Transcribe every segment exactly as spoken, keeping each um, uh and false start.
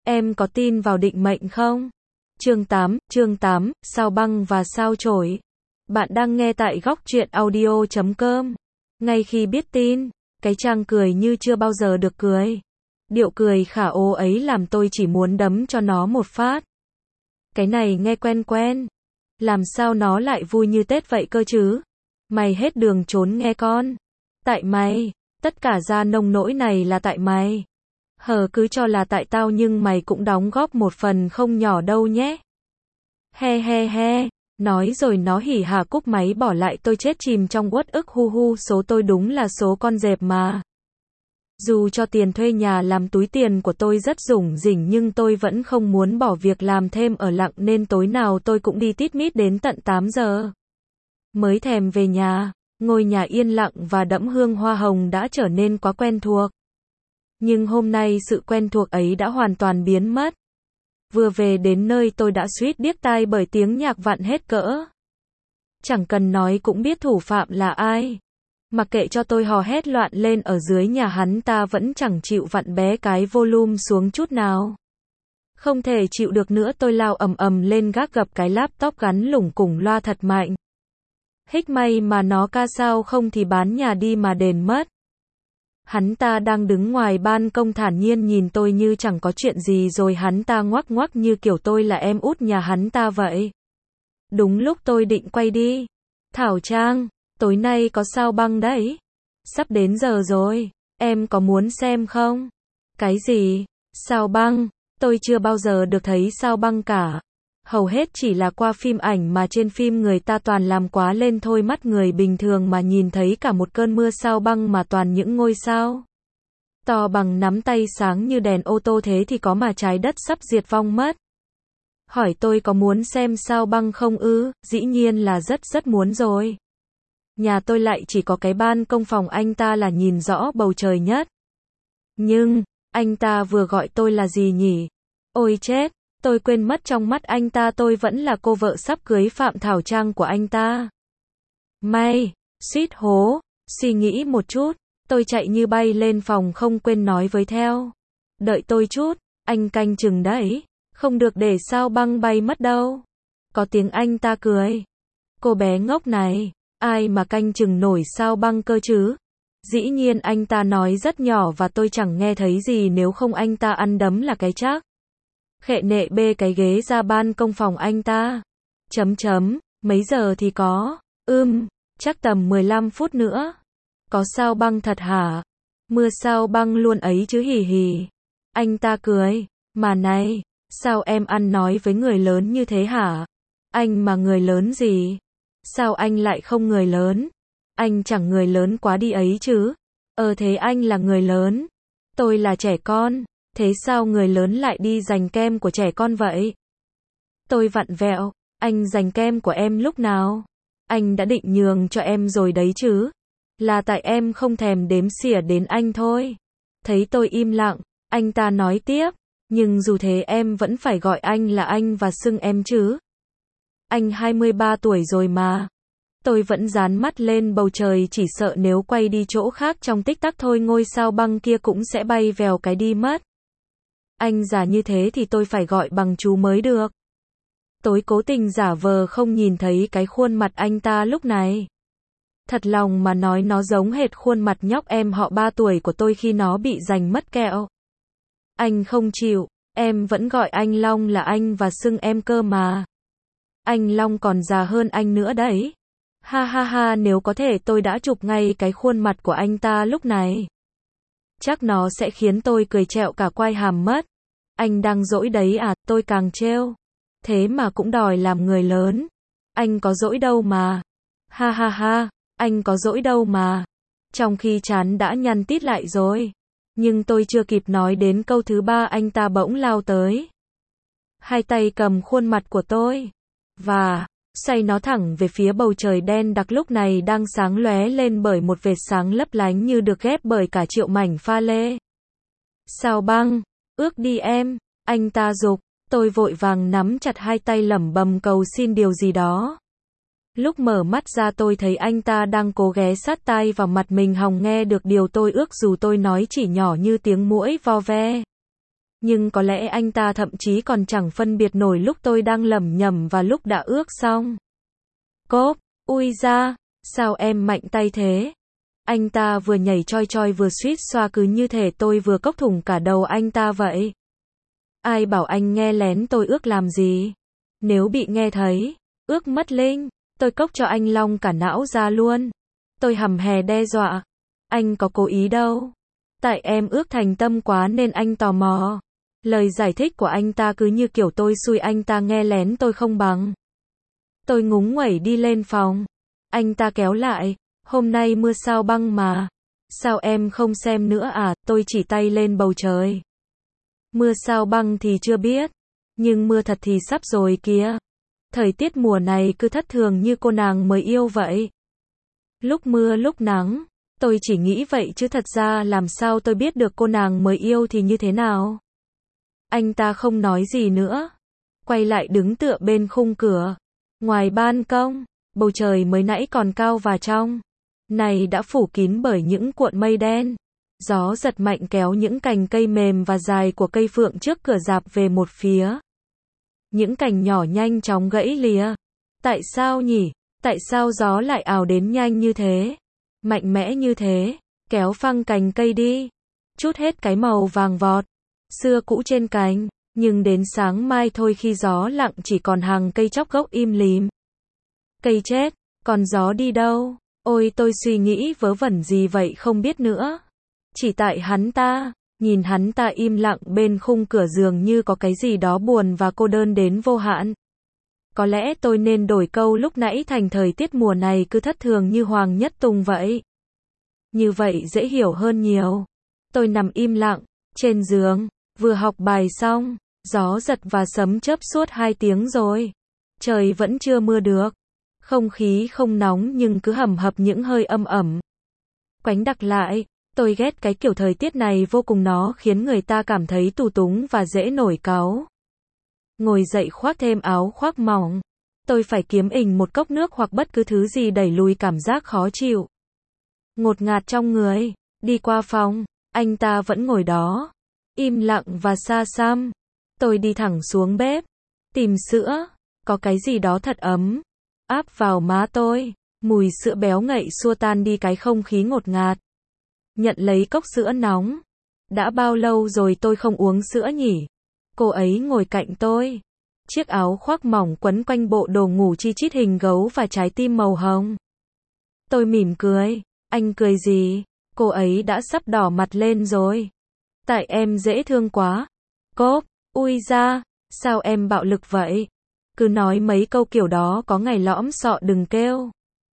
Em có tin vào định mệnh không? Chương tám, chương tám, sao băng và sao chổi. Bạn đang nghe tại góc truyện audio chấm com. Ngay khi biết tin, cái Trang cười như chưa bao giờ được cười. Điệu cười khả ố ấy làm tôi chỉ muốn đấm cho nó một phát. Cái này nghe quen quen. Làm sao nó lại vui như Tết vậy cơ chứ? Mày hết đường trốn nghe con. Tại mày, tất cả ra nông nỗi này là tại mày. Hờ cứ cho là tại tao nhưng mày cũng đóng góp một phần không nhỏ đâu nhé. He he he, nói rồi nó hỉ hả cúp máy bỏ lại tôi chết chìm trong uất ức hu hu, số tôi đúng là số con dẹp mà. Dù cho tiền thuê nhà làm túi tiền của tôi rất rủng rỉnh nhưng tôi vẫn không muốn bỏ việc làm thêm ở lặng nên tối nào tôi cũng đi tít mít đến tận tám giờ. Mới thèm về nhà, ngôi nhà yên lặng và đẫm hương hoa hồng đã trở nên quá quen thuộc. Nhưng hôm nay sự quen thuộc ấy đã hoàn toàn biến mất. Vừa về đến nơi tôi đã suýt điếc tai bởi tiếng nhạc vặn hết cỡ. Chẳng cần nói cũng biết thủ phạm là ai. Mặc kệ cho tôi hò hét loạn lên ở dưới nhà, hắn ta vẫn chẳng chịu vặn bé cái volume xuống chút nào. Không thể chịu được nữa tôi lao ầm ầm lên gác gập cái laptop gắn lủng củng loa thật mạnh. Hích may mà nó ca sao không thì bán nhà đi mà đền mất. Hắn ta đang đứng ngoài ban công thản nhiên nhìn tôi như chẳng có chuyện gì rồi hắn ta ngoắc ngoắc như kiểu tôi là em út nhà hắn ta vậy. Đúng lúc tôi định quay đi. Thảo Trang, tối nay có sao băng đấy. Sắp đến giờ rồi, em có muốn xem không? Cái gì? Sao băng? Tôi chưa bao giờ được thấy sao băng cả. Hầu hết chỉ là qua phim ảnh mà trên phim người ta toàn làm quá lên thôi, mắt người bình thường mà nhìn thấy cả một cơn mưa sao băng mà toàn những ngôi sao to bằng nắm tay sáng như đèn ô tô thế thì có mà trái đất sắp diệt vong mất. Hỏi tôi có muốn xem sao băng không ư? Dĩ nhiên là rất rất muốn rồi. Nhà tôi lại chỉ có cái ban công phòng anh ta là nhìn rõ bầu trời nhất. Nhưng, anh ta vừa gọi tôi là gì nhỉ? Ôi chết! Tôi quên mất trong mắt anh ta tôi vẫn là cô vợ sắp cưới Phạm Thảo Trang của anh ta. May, suýt hố, suy nghĩ một chút, tôi chạy như bay lên phòng không quên nói với theo. Đợi tôi chút, anh canh chừng đấy, không được để sao băng bay mất đâu. Có tiếng anh ta cười. Cô bé ngốc này, ai mà canh chừng nổi sao băng cơ chứ? Dĩ nhiên anh ta nói rất nhỏ và tôi chẳng nghe thấy gì, nếu không anh ta ăn đấm là cái chắc. Khệ nệ bê cái ghế ra ban công phòng anh ta. Chấm chấm, mấy giờ thì có? Ưm, chắc tầm mười lăm phút nữa. Có sao băng thật hả? Mưa sao băng luôn ấy chứ hì hì. Anh ta cười, mà này, sao em ăn nói với người lớn như thế hả? Anh mà người lớn gì? Sao anh lại không người lớn? Anh chẳng người lớn quá đi ấy chứ? Ờ thế anh là người lớn. Tôi là trẻ con. Thế sao người lớn lại đi giành kem của trẻ con vậy? Tôi vặn vẹo, anh giành kem của em lúc nào? Anh đã định nhường cho em rồi đấy chứ? Là tại em không thèm đếm xỉa đến anh thôi. Thấy tôi im lặng, anh ta nói tiếp, nhưng dù thế em vẫn phải gọi anh là anh và xưng em chứ. Anh hai mươi ba tuổi rồi mà. Tôi vẫn dán mắt lên bầu trời, chỉ sợ nếu quay đi chỗ khác trong tích tắc thôi ngôi sao băng kia cũng sẽ bay vèo cái đi mất. Anh già như thế thì tôi phải gọi bằng chú mới được. Tôi cố tình giả vờ không nhìn thấy cái khuôn mặt anh ta lúc này. Thật lòng mà nói nó giống hệt khuôn mặt nhóc em họ ba tuổi của tôi khi nó bị giành mất kẹo. Anh không chịu, em vẫn gọi anh Long là anh và xưng em cơ mà. Anh Long còn già hơn anh nữa đấy. Ha ha ha, nếu có thể tôi đã chụp ngay cái khuôn mặt của anh ta lúc này. Chắc nó sẽ khiến tôi cười trẹo cả quai hàm mất. Anh đang dỗi đấy à? Tôi càng trêu. Thế mà cũng đòi làm người lớn. Anh có dỗi đâu mà. Ha ha ha, anh có dỗi đâu mà. Trong khi trán đã nhăn tít lại rồi. Nhưng tôi chưa kịp nói đến câu thứ ba anh ta bỗng lao tới. Hai tay cầm khuôn mặt của tôi. Và xoay nó thẳng về phía bầu trời đen đặc lúc này đang sáng lóe lên bởi một vệt sáng lấp lánh như được ghép bởi cả triệu mảnh pha lê. Sao băng, ước đi em, anh ta giục. Tôi vội vàng nắm chặt hai tay lẩm bẩm cầu xin điều gì đó. Lúc mở mắt ra tôi thấy anh ta đang cố ghé sát tai vào mặt mình hòng nghe được điều tôi ước dù tôi nói chỉ nhỏ như tiếng muỗi vo ve. Nhưng có lẽ anh ta thậm chí còn chẳng phân biệt nổi lúc tôi đang lẩm nhẩm và lúc đã ước xong. Cốp, ui da, sao em mạnh tay thế? Anh ta vừa nhảy choi choi vừa suýt xoa cứ như thể tôi vừa cốc thủng cả đầu anh ta vậy. Ai bảo anh nghe lén tôi ước làm gì? Nếu bị nghe thấy, ước mất linh, tôi cốc cho anh long cả não ra luôn. Tôi hầm hè đe dọa. Anh có cố ý đâu. Tại em ước thành tâm quá nên anh tò mò. Lời giải thích của anh ta cứ như kiểu tôi xui anh ta nghe lén tôi không bằng. Tôi ngúng nguẩy đi lên phòng. Anh ta kéo lại. Hôm nay mưa sao băng mà. Sao em không xem nữa à? Tôi chỉ tay lên bầu trời. Mưa sao băng thì chưa biết. Nhưng mưa thật thì sắp rồi kìa. Thời tiết mùa này cứ thất thường như cô nàng mới yêu vậy. Lúc mưa lúc nắng. Tôi chỉ nghĩ vậy chứ thật ra làm sao tôi biết được cô nàng mới yêu thì như thế nào. Anh ta không nói gì nữa. Quay lại đứng tựa bên khung cửa. Ngoài ban công, bầu trời mới nãy còn cao và trong. Này đã phủ kín bởi những cuộn mây đen. Gió giật mạnh kéo những cành cây mềm và dài của cây phượng trước cửa rạp về một phía. Những cành nhỏ nhanh chóng gãy lìa. Tại sao nhỉ? Tại sao gió lại ào đến nhanh như thế? Mạnh mẽ như thế, kéo phăng cành cây đi. Chút hết cái màu vàng vọt, xưa cũ trên cành. Nhưng đến sáng mai thôi khi gió lặng chỉ còn hàng cây chóc gốc im lìm. Cây chết, còn gió đi đâu? Ôi tôi suy nghĩ vớ vẩn gì vậy không biết nữa. Chỉ tại hắn ta, nhìn hắn ta im lặng bên khung cửa dường như có cái gì đó buồn và cô đơn đến vô hạn. Có lẽ tôi nên đổi câu lúc nãy thành thời tiết mùa này cứ thất thường như Hoàng Nhất Tùng vậy. Như vậy dễ hiểu hơn nhiều. Tôi nằm im lặng, trên giường, vừa học bài xong, gió giật và sấm chớp suốt hai tiếng rồi. Trời vẫn chưa mưa được. Không khí không nóng nhưng cứ hầm hập những hơi âm ẩm. Quánh đặc lại, tôi ghét cái kiểu thời tiết này vô cùng, nó khiến người ta cảm thấy tù túng và dễ nổi cáu. Ngồi dậy khoác thêm áo khoác mỏng. Tôi phải kiếm ình một cốc nước hoặc bất cứ thứ gì đẩy lùi cảm giác khó chịu. Ngột ngạt trong người. Đi qua phòng. Anh ta vẫn ngồi đó. Im lặng và xa xăm. Tôi đi thẳng xuống bếp. Tìm sữa. Có cái gì đó thật ấm. Áp vào má tôi. Mùi sữa béo ngậy xua tan đi cái không khí ngột ngạt. Nhận lấy cốc sữa nóng. Đã bao lâu rồi tôi không uống sữa nhỉ? Cô ấy ngồi cạnh tôi. Chiếc áo khoác mỏng quấn quanh bộ đồ ngủ chi chít hình gấu và trái tim màu hồng. Tôi mỉm cười. Anh cười gì? Cô ấy đã sắp đỏ mặt lên rồi. Tại em dễ thương quá. Cốp, ui da, sao em bạo lực vậy? Cứ nói mấy câu kiểu đó có ngày lõm sọ đừng kêu.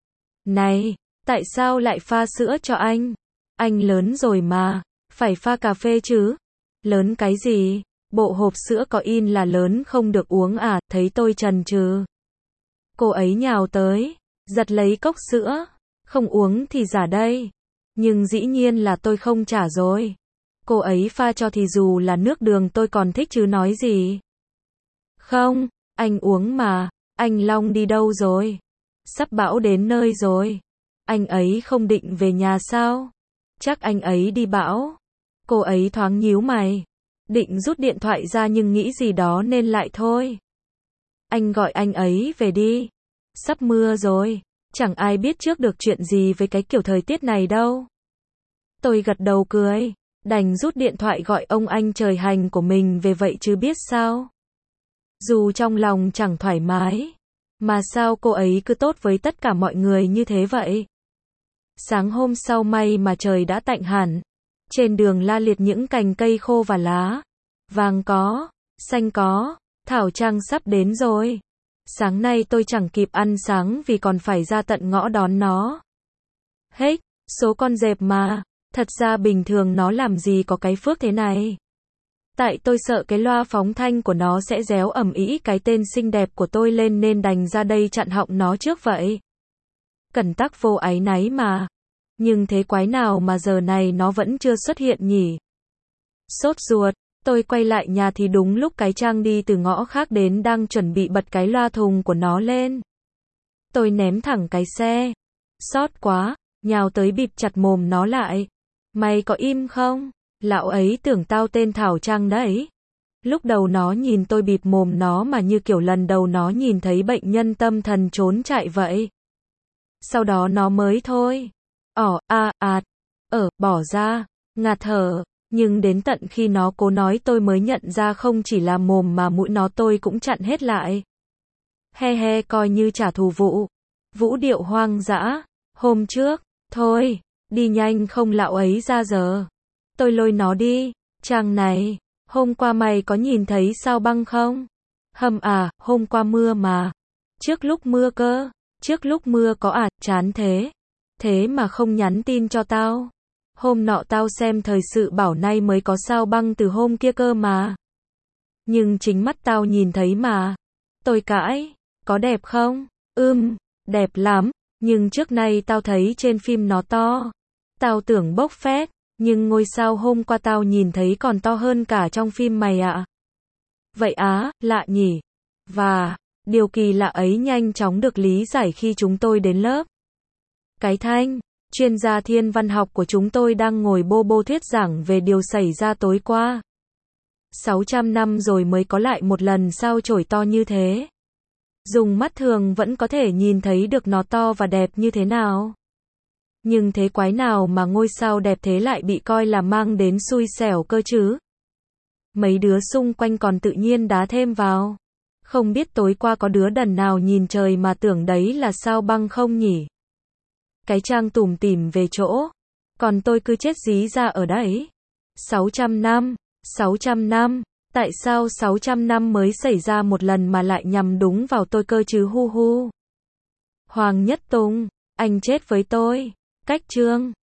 Này, tại sao lại pha sữa cho anh? Anh lớn rồi mà, phải pha cà phê chứ. Lớn cái gì? Bộ hộp sữa có in là lớn không được uống à? Thấy tôi chần chừ. Cô ấy nhào tới, giật lấy cốc sữa. Không uống thì giả đây. Nhưng dĩ nhiên là tôi không trả rồi. Cô ấy pha cho thì dù là nước đường tôi còn thích chứ nói gì. Không, anh uống mà. Anh Long đi đâu rồi? Sắp bão đến nơi rồi. Anh ấy không định về nhà sao? Chắc anh ấy đi bão. Cô ấy thoáng nhíu mày. Định rút điện thoại ra nhưng nghĩ gì đó nên lại thôi. Anh gọi anh ấy về đi. Sắp mưa rồi. Chẳng ai biết trước được chuyện gì với cái kiểu thời tiết này đâu. Tôi gật đầu cười. Đành rút điện thoại gọi ông anh trời hành của mình về vậy chứ biết sao. Dù trong lòng chẳng thoải mái. Mà sao cô ấy cứ tốt với tất cả mọi người như thế vậy? Sáng hôm sau may mà trời đã tạnh hẳn. Trên đường la liệt những cành cây khô và lá. Vàng có, xanh có, thảo trang sắp đến rồi. Sáng nay tôi chẳng kịp ăn sáng vì còn phải ra tận ngõ đón nó. Hết, số con dẹp mà. Thật ra bình thường nó làm gì có cái phước thế này. Tại tôi sợ cái loa phóng thanh của nó sẽ réo ầm ĩ cái tên xinh đẹp của tôi lên nên đành ra đây chặn họng nó trước vậy. Cẩn tắc vô áy náy mà. Nhưng thế quái nào mà giờ này nó vẫn chưa xuất hiện nhỉ? Sốt ruột, tôi quay lại nhà thì đúng lúc cái Trang đi từ ngõ khác đến đang chuẩn bị bật cái loa thùng của nó lên. Tôi ném thẳng cái xe. Sót quá, nhào tới bịt chặt mồm nó lại. Mày có im không? Lão ấy tưởng tao tên Thảo Trang đấy. Lúc đầu nó nhìn tôi bịt mồm nó mà như kiểu lần đầu nó nhìn thấy bệnh nhân tâm thần trốn chạy vậy. Sau đó nó mới thôi. Ỏ, a, ạt, ở, bỏ ra, ngạt thở. Nhưng đến tận khi nó cố nói tôi mới nhận ra không chỉ là mồm mà mũi nó tôi cũng chặn hết lại. He he, coi như trả thù Vũ. Vũ điệu hoang dã. Hôm trước, thôi, đi nhanh không lão ấy ra giờ. Tôi lôi nó đi. Chàng này, hôm qua mày có nhìn thấy sao băng không? Hầm à, hôm qua mưa mà. Trước lúc mưa cơ. Trước lúc mưa có à, chán thế. Thế mà không nhắn tin cho tao. Hôm nọ tao xem thời sự bảo nay mới có sao băng từ hôm kia cơ mà. Nhưng chính mắt tao nhìn thấy mà. Tôi cãi, có đẹp không? Ưm, đẹp lắm, nhưng trước nay tao thấy trên phim nó to. Tao tưởng bốc phét, nhưng ngôi sao hôm qua tao nhìn thấy còn to hơn cả trong phim mày ạ. Vậy á, lạ nhỉ. Và, điều kỳ lạ ấy nhanh chóng được lý giải khi chúng tôi đến lớp. Cái Thanh, chuyên gia thiên văn học của chúng tôi đang ngồi bô bô thuyết giảng về điều xảy ra tối qua. sáu trăm năm rồi mới có lại một lần sao chổi to như thế. Dùng mắt thường vẫn có thể nhìn thấy được nó to và đẹp như thế nào. Nhưng thế quái nào mà ngôi sao đẹp thế lại bị coi là mang đến xui xẻo cơ chứ? Mấy đứa xung quanh còn tự nhiên đá thêm vào. Không biết tối qua có đứa đần nào nhìn trời mà tưởng đấy là sao băng không nhỉ? Cái Trang tủm tỉm về chỗ. Còn tôi cứ chết dí ra ở đấy. sáu trăm năm, sáu trăm năm, tại sao sáu trăm năm mới xảy ra một lần mà lại nhằm đúng vào tôi cơ chứ hu hu. Hoàng Nhất Tùng, anh chết với tôi. Cách chương.